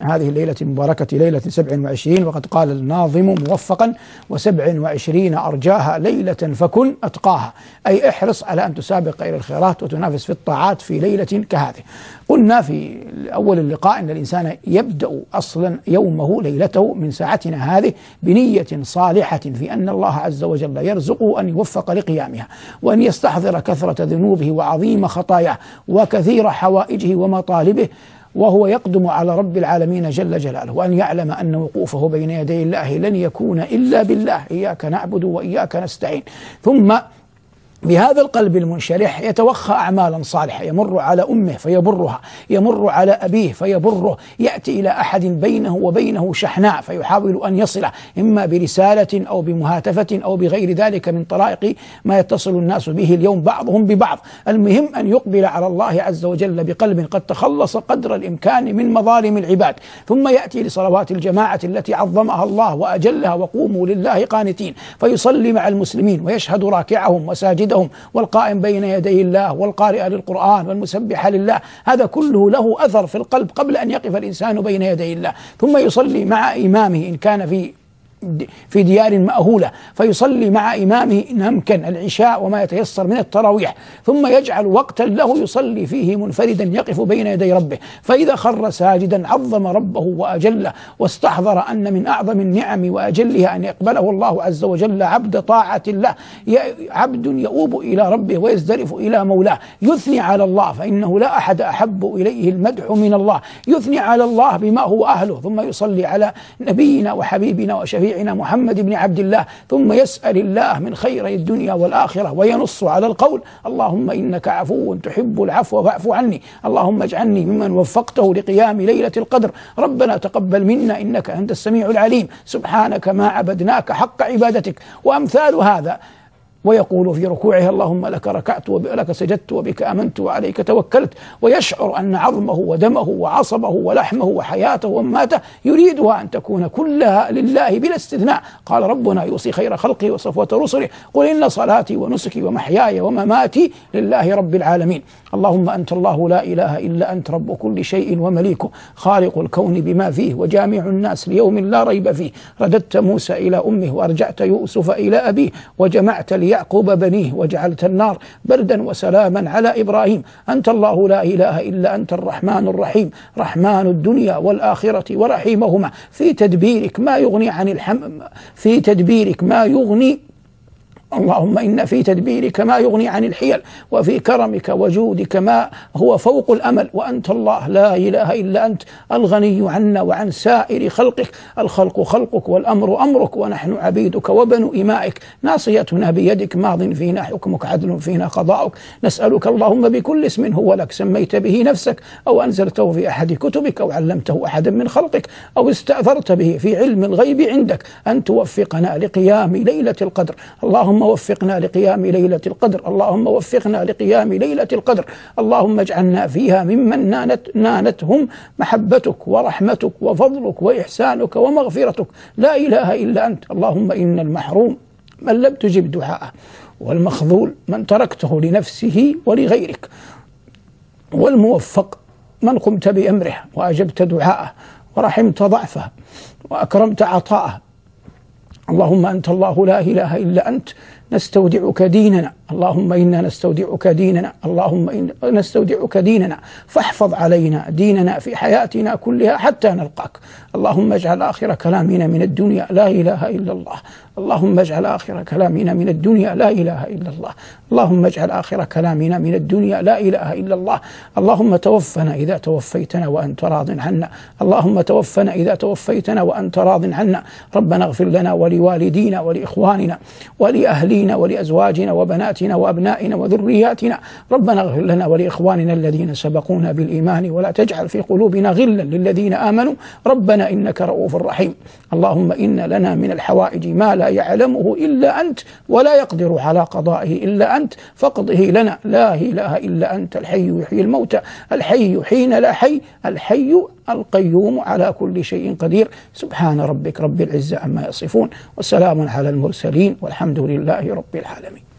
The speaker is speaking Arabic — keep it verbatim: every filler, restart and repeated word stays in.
هذه الليلة المباركة ليلة سبع وعشرين، وقد قال الناظم موفقا: وسبع وعشرين أرجاها ليلة فكن أتقاها، أي احرص على أن تسابق إلى الخيرات وتنافس في الطاعات في ليلة كهذه. قلنا في أول اللقاء أن الإنسان يبدأ أصلا يومه ليلته من ساعتنا هذه بنية صالحة في أن الله عز وجل يرزقه أن يوفق لقيامها، وأن يستحضر كثرة ذنوبه وعظيم خطاياه وكثير حوائجه ومطالبه وهو يقدم على رب العالمين جل جلاله، وأن يعلم أن وقوفه بين يدي الله لن يكون إلا بالله، إياك نعبد وإياك نستعين. ثم بهذا القلب المنشرح يتوخى أعمالا صالحة، يمر على أمه فيبرها، يمر على أبيه فيبره، يأتي إلى أحد بينه وبينه شحناء فيحاول أن يصله، إما برسالة أو بمهاتفة أو بغير ذلك من طرائق ما يتصل الناس به اليوم بعضهم ببعض. المهم أن يقبل على الله عز وجل بقلب قد تخلص قدر الإمكان من مظالم العباد، ثم يأتي لصلوات الجماعة التي عظمها الله وأجلها: وقوموا لله قانتين، فيصلي مع المسلمين ويشهد راكعهم وساجدهم والقائم بين يدي الله والقارئ للقرآن والمسبح لله. هذا كله له أثر في القلب قبل أن يقف الإنسان بين يدي الله. ثم يصلي مع إمامه إن كان في في ديار مأهولة، فيصلي مع إمامه إن أمكن العشاء وما يتيسر من التراويح، ثم يجعل وقتا له يصلي فيه منفردا يقف بين يدي ربه، فإذا خر ساجدا عظم ربه وأجله، واستحضر أن من أعظم النعم وأجلها أن يقبله الله عز وجل عبد طاعة الله، عبد يؤوب إلى ربه ويزدرف إلى مولاه، يثني على الله، فإنه لا أحد أحب إليه المدح من الله، يثني على الله بما هو أهله، ثم يصلي على نبينا وحبيبنا وشفيعنا محمد بن عبد الله، ثم يسأل الله من خيري الدنيا والآخرة، وينص على القول: اللهم إنك عفو تحب العفو فاعف عني، اللهم اجعلني ممن وفقته لقيام ليلة القدر، ربنا تقبل منا إنك أنت السميع العليم، سبحانك ما عبدناك حق عبادتك، وأمثال هذا. ويقول في ركوعه: اللهم لك ركعت ولك سجدت وبك آمنت وعليك توكلت، ويشعر أن عظمه ودمه وعصبه ولحمه وحياته ومماته يريدها أن تكون كلها لله بلا استثناء. قال ربنا يوصي خير خلقه وصفوة رسله: قل إن صلاتي ونسكي ومحياي ومماتي لله رب العالمين. اللهم أنت الله لا إله إلا أنت، رب كل شيء ومليكه، خالق الكون بما فيه، وجامع الناس ليوم لا ريب فيه. رددت موسى إلى أمه، وأرجعت يوسف إلى أبيه، وجمعت ليعقوب بنيه، وجعلت النار بردا وسلاما على إبراهيم. أنت الله لا إله إلا أنت الرحمن الرحيم، رحمن الدنيا والآخرة ورحيمهما، في تدبيرك ما يغني عن الحم في تدبيرك ما يغني اللهم إن في تدبيرك ما يغني عن الحيل، وفي كرمك وجودك ما هو فوق الأمل، وأنت الله لا إله إلا أنت الغني عنا وعن سائر خلقك، الخلق خلقك والأمر أمرك، ونحن عبيدك وبنو إمائك، ناصيتنا بيدك، ماض فينا حكمك، عدل فينا قضاؤك. نسألك اللهم بكل اسم هو لك سميت به نفسك، أو أنزلته في أحد كتبك، أو علمته أحدا من خلقك، أو استأثرت به في علم الغيب عندك، أن توفقنا لقيام ليلة القدر. اللهم وفقنا لقيام ليلة القدر، اللهم وفقنا لقيام ليلة القدر، اللهم اجعلنا فيها ممن نانت نانتهم محبتك ورحمتك وفضلك وإحسانك ومغفرتك، لا إله إلا أنت. اللهم إن المحروم من لم تجب دعاءه، والمخذول من تركته لنفسه ولغيرك، والموفق من قمت بأمره وأجبت دعاءه ورحمت ضعفه وأكرمت عطاءه. اللهم أنت الله لا إله إلا أنت، نستودعك ديننا، اللهم إنا نستودعك ديننا، اللهم إنا نستودعك ديننا، فاحفظ علينا ديننا في حياتنا كلها حتى نلقاك. اللهم اجعل آخر كلامنا من الدنيا لا إله إلا الله، اللهم اجعل آخر كلامنا من الدنيا لا إله إلا الله، اللهم اجعل آخر كلامنا من الدنيا لا إله إلا الله. اللهم توفنا إذا توفيتنا وأنت راض عنا، اللهم توفنا إذا توفيتنا وأنت راض عنا. ربنا اغفر لنا ولوالدينا ولإخواننا ولأهلينا ولأزواجنا وبناتنا وأبنائنا وذرياتنا. ربنا اغفر لنا ولإخواننا الذين سبقونا بالإيمان، ولا تجعل في قلوبنا غلا للذين آمنوا ربنا إنك رؤوف رحيم. اللهم إن لنا من الحوائج ما لا يعلمه إلا أنت، ولا يقدر على قضائه إلا أنت، فاقضه لنا، لا إله إلا أنت الحي يحيي الموتى، الحي حين لا حي، الحي القيوم على كل شيء قدير. سبحان ربك رب العزة عما يصفون، وسلام على المرسلين، والحمد لله رب العالمين.